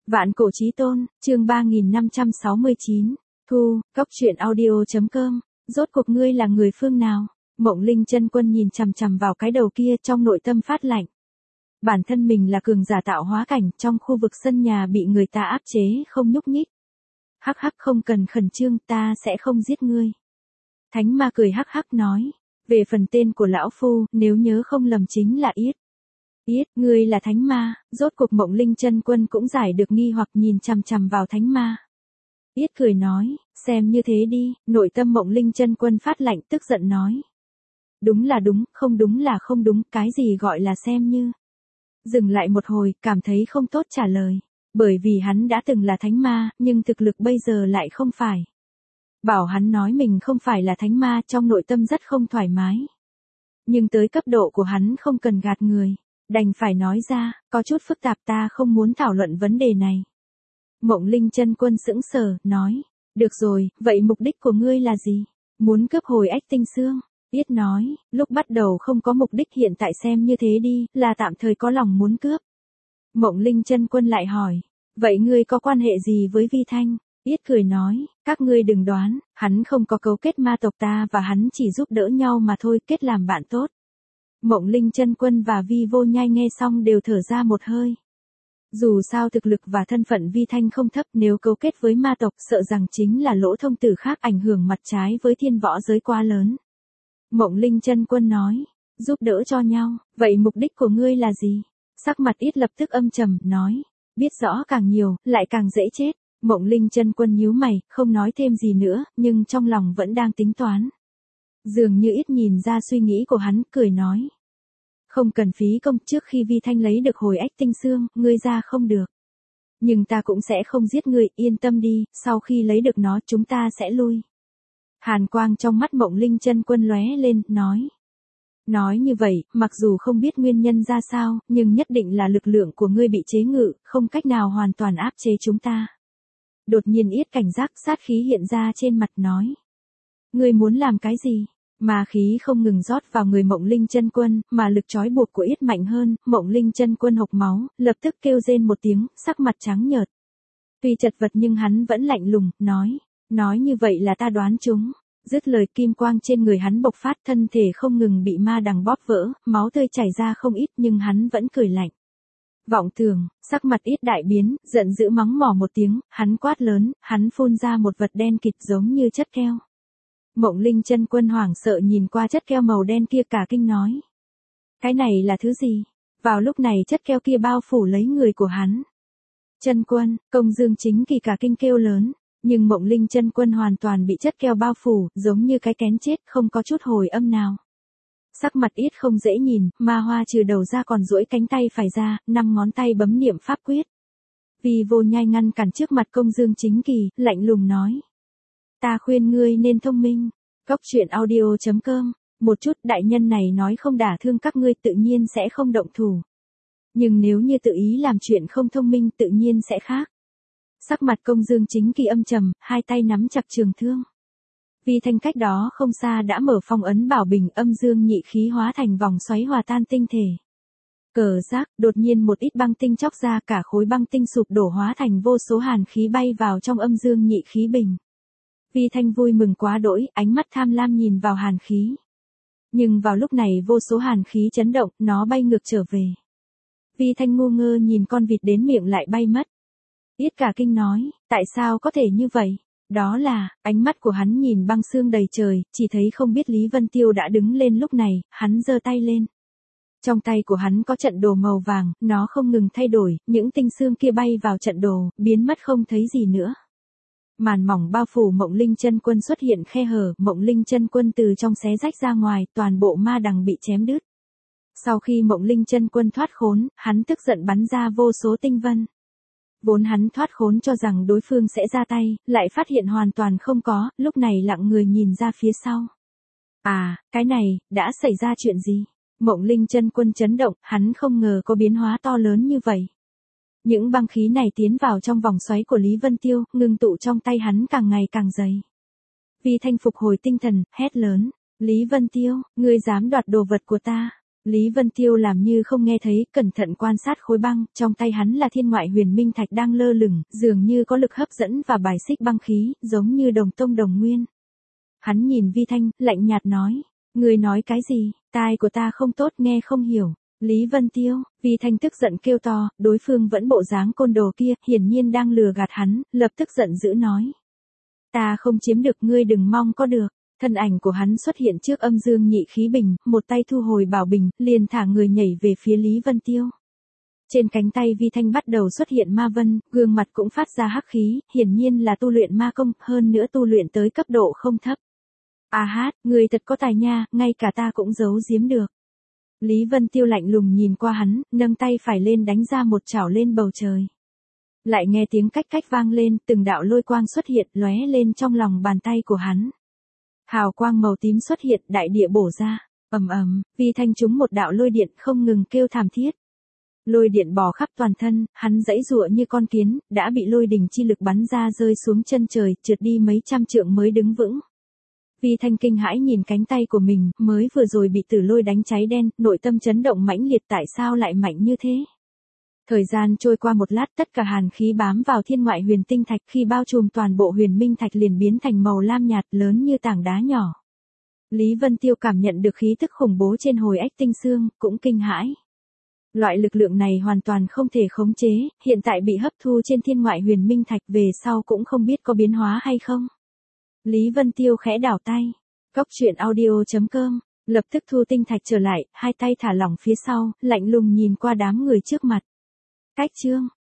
Vạn cổ chí tôn, chương 3569, Thu, Cốc truyện audio.com, rốt cuộc ngươi là người phương nào? Mộng Linh Chân Quân nhìn chằm chằm vào cái đầu kia trong nội tâm phát lạnh. Bản thân mình là cường giả tạo hóa cảnh, trong khu vực sân nhà bị người ta áp chế không nhúc nhích. Hắc hắc, không cần khẩn trương, ta sẽ không giết ngươi. Thánh ma cười hắc hắc nói, về phần tên của lão phu, nếu nhớ không lầm chính là Yết. Yết, ngươi là thánh ma? Rốt cuộc Mộng Linh Chân Quân cũng giải được nghi hoặc nhìn chằm chằm vào thánh ma. Yết cười nói, xem như thế đi. Nội tâm Mộng Linh Chân Quân phát lạnh tức giận nói. Đúng là đúng, không đúng là không đúng, cái gì gọi là xem như. Dừng lại một hồi, cảm thấy không tốt trả lời. Bởi vì hắn đã từng là thánh ma, nhưng thực lực bây giờ lại không phải. Bảo hắn nói mình không phải là thánh ma, trong nội tâm rất không thoải mái. Nhưng tới cấp độ của hắn không cần gạt người. Đành phải nói ra, có chút phức tạp, ta không muốn thảo luận vấn đề này. Mộng Linh Chân Quân sững sờ, nói, được rồi, vậy mục đích của ngươi là gì? Muốn cướp hồi Ách Tinh Xương. Yết nói, lúc bắt đầu không có mục đích, hiện tại xem như thế đi, là tạm thời có lòng muốn cướp. Mộng Linh Chân Quân lại hỏi, vậy ngươi có quan hệ gì với Vi Thanh? Yết cười nói, các ngươi đừng đoán, hắn không có cấu kết ma tộc, ta và hắn chỉ giúp đỡ nhau mà thôi, kết làm bạn tốt. Mộng Linh Chân Quân và Vi Vô Nhai nghe xong đều thở ra một hơi. Dù sao thực lực và thân phận Vi Thanh không thấp, nếu cấu kết với ma tộc sợ rằng chính là lỗ thông tử khác, ảnh hưởng mặt trái với thiên võ giới quá lớn. Mộng Linh Chân Quân nói, giúp đỡ cho nhau, vậy mục đích của ngươi là gì? Sắc mặt Yết lập tức âm trầm, nói, biết rõ càng nhiều, lại càng dễ chết. Mộng Linh Chân Quân nhíu mày, không nói thêm gì nữa, nhưng trong lòng vẫn đang tính toán. Dường như Yết nhìn ra suy nghĩ của hắn, cười nói. Không cần phí công, trước khi Vi Thanh lấy được hồi Ách Tinh Xương, ngươi ra không được. Nhưng ta cũng sẽ không giết ngươi, yên tâm đi, sau khi lấy được nó chúng ta sẽ lui. Hàn quang trong mắt Mộng Linh Chân Quân lóe lên, nói. Nói như vậy, mặc dù không biết nguyên nhân ra sao, nhưng nhất định là lực lượng của ngươi bị chế ngự, không cách nào hoàn toàn áp chế chúng ta. Đột nhiên Yết cảnh giác, sát khí hiện ra trên mặt, nói. Ngươi muốn làm cái gì? Ma khí không ngừng rót vào người Mộng Linh Chân Quân, mà lực trói buộc của Yết mạnh hơn, Mộng Linh Chân Quân hộc máu, lập tức kêu rên một tiếng, sắc mặt trắng nhợt. Tuy chật vật nhưng hắn vẫn lạnh lùng, nói như vậy là ta đoán chúng. Dứt lời, kim quang trên người hắn bộc phát, thân thể không ngừng bị ma đằng bóp vỡ, máu tươi chảy ra không ít, nhưng hắn vẫn cười lạnh. Vọng tưởng, sắc mặt Yết đại biến, giận dữ mắng mỏ một tiếng, hắn quát lớn, hắn phun ra một vật đen kịt giống như chất keo. Mộng Linh Chân Quân hoảng sợ nhìn qua chất keo màu đen kia, cả kinh nói. Cái này là thứ gì? Vào lúc này chất keo kia bao phủ lấy người của hắn. Chân Quân, Công Dương Chính Kỳ cả kinh kêu lớn, nhưng Mộng Linh Chân Quân hoàn toàn bị chất keo bao phủ, giống như cái kén chết, không có chút hồi âm nào. Sắc mặt Yết không dễ nhìn, ma hoa trừ đầu ra còn duỗi cánh tay phải ra, 5 ngón tay bấm niệm pháp quyết. Vi Vô Nhai ngăn cản trước mặt Công Dương Chính Kỳ, lạnh lùng nói. Ta khuyên ngươi nên thông minh. Cốc truyện audio.com, một chút, đại nhân này nói không đả thương các ngươi tự nhiên sẽ không động thủ. Nhưng nếu như tự ý làm chuyện không thông minh tự nhiên sẽ khác. Sắc mặt Công Dương Chính Kỳ âm trầm, hai tay nắm chặt trường thương. Vi Thanh cách đó không xa đã mở phong ấn bảo bình, âm dương nhị khí hóa thành vòng xoáy hòa tan tinh thể. Cờ giác, đột nhiên một ít băng tinh chóc ra, cả khối băng tinh sụp đổ hóa thành vô số hàn khí bay vào trong âm dương nhị khí bình. Vi Thanh vui mừng quá đỗi, ánh mắt tham lam nhìn vào hàn khí. Nhưng vào lúc này vô số hàn khí chấn động, nó bay ngược trở về. Vi Thanh ngu ngơ nhìn con vịt đến miệng lại bay mất. Yết cả kinh nói, tại sao có thể như vậy? Đó là, ánh mắt của hắn nhìn băng sương đầy trời, chỉ thấy không biết Lý Vân Tiêu đã đứng lên lúc này, hắn giơ tay lên. Trong tay của hắn có trận đồ màu vàng, nó không ngừng thay đổi, những tinh sương kia bay vào trận đồ, biến mất không thấy gì nữa. Màn mỏng bao phủ Mộng Linh Chân Quân xuất hiện khe hở, Mộng Linh Chân Quân từ trong xé rách ra ngoài, toàn bộ ma đằng bị chém đứt. Sau khi Mộng Linh Chân Quân thoát khốn, hắn tức giận bắn ra vô số tinh vân. Vốn hắn thoát khốn cho rằng đối phương sẽ ra tay, lại phát hiện hoàn toàn không có, lúc này lặng người nhìn ra phía sau. À, cái này, đã xảy ra chuyện gì? Mộng Linh Chân Quân chấn động, hắn không ngờ có biến hóa to lớn như vậy. Những băng khí này tiến vào trong vòng xoáy của Lý Vân Tiêu, ngưng tụ trong tay hắn càng ngày càng dày. Vi Thanh phục hồi tinh thần, hét lớn, Lý Vân Tiêu, ngươi dám đoạt đồ vật của ta. Lý Vân Tiêu làm như không nghe thấy, cẩn thận quan sát khối băng, trong tay hắn là thiên ngoại huyền minh thạch đang lơ lửng, dường như có lực hấp dẫn và bài xích băng khí, giống như đồng tông đồng nguyên. Hắn nhìn Vi Thanh, lạnh nhạt nói, người nói cái gì, tai của ta không tốt nghe không hiểu. Lý Vân Tiêu, Vi Thanh tức giận kêu to, đối phương vẫn bộ dáng côn đồ kia, hiển nhiên đang lừa gạt hắn, lập tức giận dữ nói. Ta không chiếm được ngươi đừng mong có được. Thân ảnh của hắn xuất hiện trước âm dương nhị khí bình, một tay thu hồi bảo bình, liền thả người nhảy về phía Lý Vân Tiêu. Trên cánh tay Vi Thanh bắt đầu xuất hiện ma vân, gương mặt cũng phát ra hắc khí, hiển nhiên là tu luyện ma công, hơn nữa tu luyện tới cấp độ không thấp. A hát, người thật có tài nha, ngay cả ta cũng giấu giếm được. Lý Vân Tiêu lạnh lùng nhìn qua hắn, nâng tay phải lên đánh ra một chảo lên bầu trời. Lại nghe tiếng cách cách vang lên, từng đạo lôi quang xuất hiện, lóe lên trong lòng bàn tay của hắn. Hào quang màu tím xuất hiện, đại địa bổ ra, ầm ầm, Vi Thanh trúng một đạo lôi điện không ngừng kêu thảm thiết. Lôi điện bò khắp toàn thân, hắn giãy giụa như con kiến, đã bị lôi đình chi lực bắn ra rơi xuống chân trời, trượt đi mấy trăm trượng mới đứng vững. Vi Thanh kinh hãi nhìn cánh tay của mình, mới vừa rồi bị tử lôi đánh cháy đen, nội tâm chấn động mãnh liệt tại sao lại mạnh như thế. Thời gian trôi qua một lát tất cả hàn khí bám vào thiên ngoại huyền tinh thạch khi bao trùm toàn bộ huyền minh thạch liền biến thành màu lam nhạt lớn như tảng đá nhỏ. Lý Vân Tiêu cảm nhận được khí tức khủng bố trên hồi ách tinh xương, cũng kinh hãi. Loại lực lượng này hoàn toàn không thể khống chế, hiện tại bị hấp thu trên thiên ngoại huyền minh thạch về sau cũng không biết có biến hóa hay không. Lý Vân Tiêu khẽ đảo tay. Cóc truyện audio.com, lập tức thu tinh thạch trở lại, hai tay thả lỏng phía sau, lạnh lùng nhìn qua đám người trước mặt. Cách chương